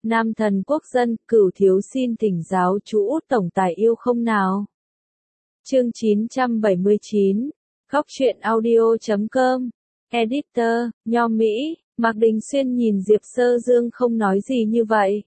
Nam thần quốc dân, Cửu thiếu xin thỉnh giáo chú Út tổng tài yêu không nào. Chương 979, Góc truyện audio.com, Editor, Nho Mỹ, Mạc Đình Xuyên nhìn Diệp Sơ Dương không nói gì như vậy.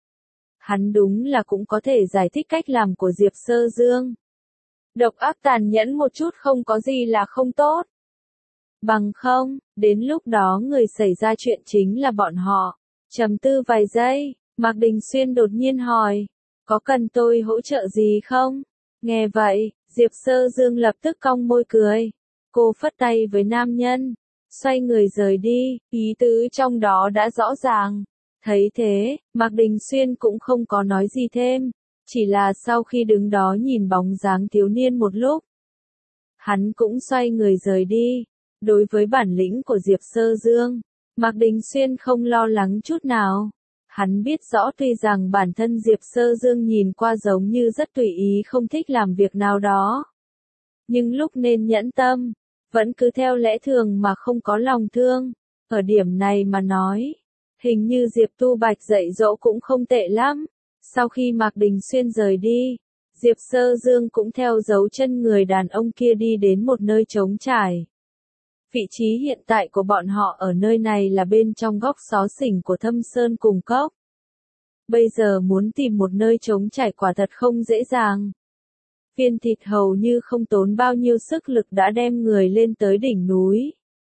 Hắn đúng là cũng có thể giải thích cách làm của Diệp Sơ Dương. Độc ác tàn nhẫn một chút không có gì là không tốt. Bằng không, đến lúc đó người xảy ra chuyện chính là bọn họ. Trầm tư vài giây, Mạc Đình Xuyên đột nhiên hỏi, có cần tôi hỗ trợ gì không? Nghe vậy, Diệp Sơ Dương lập tức cong môi cười. Cô phất tay với nam nhân, xoay người rời đi, ý tứ trong đó đã rõ ràng. Thấy thế, Mạc Đình Xuyên cũng không có nói gì thêm, chỉ là sau khi đứng đó nhìn bóng dáng thiếu niên một lúc, hắn cũng xoay người rời đi. Đối với bản lĩnh của Diệp Sơ Dương, Mạc Đình Xuyên không lo lắng chút nào. Hắn biết rõ tuy rằng bản thân Diệp Sơ Dương nhìn qua giống như rất tùy ý không thích làm việc nào đó. Nhưng lúc nên nhẫn tâm, vẫn cứ theo lẽ thường mà không có lòng thương. Ở điểm này mà nói, hình như Diệp Tu Bạch dạy dỗ cũng không tệ lắm. Sau khi Mạc Đình Xuyên rời đi, Diệp Sơ Dương cũng theo dấu chân người đàn ông kia đi đến một nơi trống trải. Vị trí hiện tại của bọn họ ở nơi này là bên trong góc xó xỉnh của Thâm Sơn cùng cốc. Bây giờ muốn tìm một nơi trống trải quả thật không dễ dàng. Viên thịt hầu như không tốn bao nhiêu sức lực đã đem người lên tới đỉnh núi.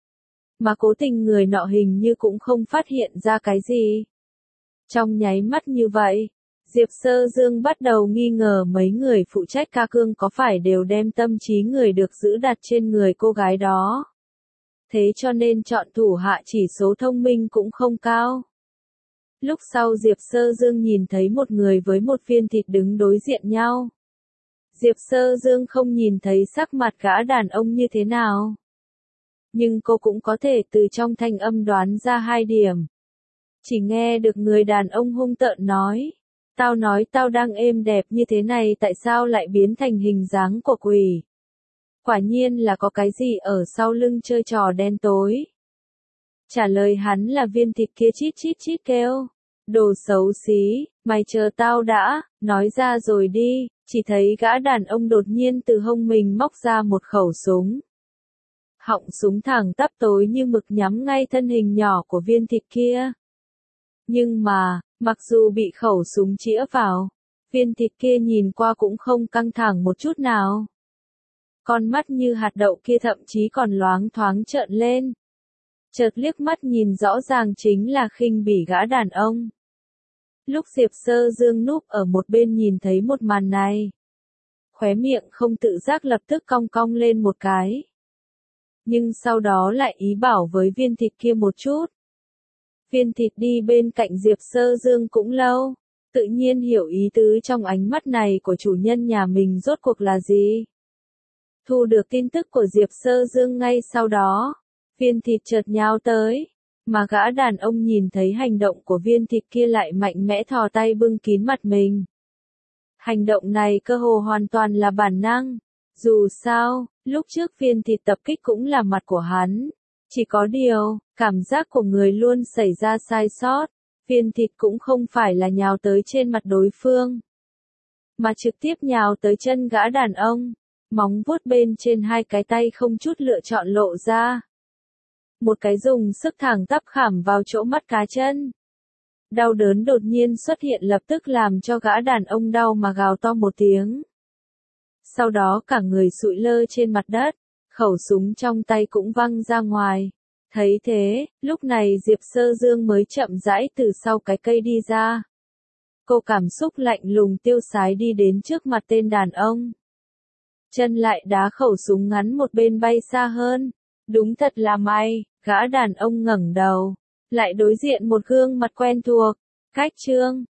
Mà cố tình người nọ hình như cũng không phát hiện ra cái gì. Trong nháy mắt như vậy, Diệp Sơ Dương bắt đầu nghi ngờ mấy người phụ trách ca cương có phải đều đem tâm trí người được giữ đặt trên người cô gái đó. Thế cho nên chọn thủ hạ chỉ số thông minh cũng không cao. Lúc sau Diệp Sơ Dương nhìn thấy một người với một viên thịt đứng đối diện nhau. Diệp Sơ Dương không nhìn thấy sắc mặt gã đàn ông như thế nào. Nhưng cô cũng có thể từ trong thanh âm đoán ra hai điểm. Chỉ nghe được người đàn ông hung tợn nói. Tao nói tao đang êm đẹp như thế này tại sao lại biến thành hình dáng của quỷ. Quả nhiên là có cái gì ở sau lưng chơi trò đen tối. Trả lời hắn là viên thịt kia chít chít chít kêu. Đồ xấu xí, mày chờ tao đã, nói ra rồi đi. Chỉ thấy gã đàn ông đột nhiên từ hông mình móc ra một khẩu súng. Họng súng thẳng tắp tối như mực nhắm ngay thân hình nhỏ của viên thịt kia. Nhưng mà, mặc dù bị khẩu súng chĩa vào, viên thịt kia nhìn qua cũng không căng thẳng một chút nào. Con mắt như hạt đậu kia thậm chí còn loáng thoáng trợn lên. Chợt liếc mắt nhìn rõ ràng chính là khinh bỉ gã đàn ông. Lúc Diệp Sơ Dương núp ở một bên nhìn thấy một màn này, khóe miệng không tự giác lập tức cong cong lên một cái. Nhưng sau đó lại ý bảo với viên thịt kia một chút. Viên thịt đi bên cạnh Diệp Sơ Dương cũng lâu, tự nhiên hiểu ý tứ trong ánh mắt này của chủ nhân nhà mình rốt cuộc là gì. Thu được tin tức của Diệp Sơ Dương ngay sau đó, viên thịt chợt nhào tới, mà gã đàn ông nhìn thấy hành động của viên thịt kia lại mạnh mẽ thò tay bưng kín mặt mình. Hành động này cơ hồ hoàn toàn là bản năng, dù sao, lúc trước viên thịt tập kích cũng là mặt của hắn. Chỉ có điều, cảm giác của người luôn xảy ra sai sót, viên thịt cũng không phải là nhào tới trên mặt đối phương, mà trực tiếp nhào tới chân gã đàn ông. Móng vuốt bên trên hai cái tay không chút lựa chọn lộ ra. Một cái dùng sức thẳng tắp khảm vào chỗ mắt cá chân. Đau đớn đột nhiên xuất hiện lập tức làm cho gã đàn ông đau mà gào to một tiếng. Sau đó cả người sụi lơ trên mặt đất, khẩu súng trong tay cũng văng ra ngoài. Thấy thế, lúc này Diệp Sơ Dương mới chậm rãi từ sau cái cây đi ra. Cô cảm xúc lạnh lùng tiêu sái đi đến trước mặt tên đàn ông. Chân lại đá khẩu súng ngắn một bên bay xa hơn. Đúng thật là may, gã đàn ông ngẩng đầu, lại đối diện một gương mặt quen thuộc. Cách Trương,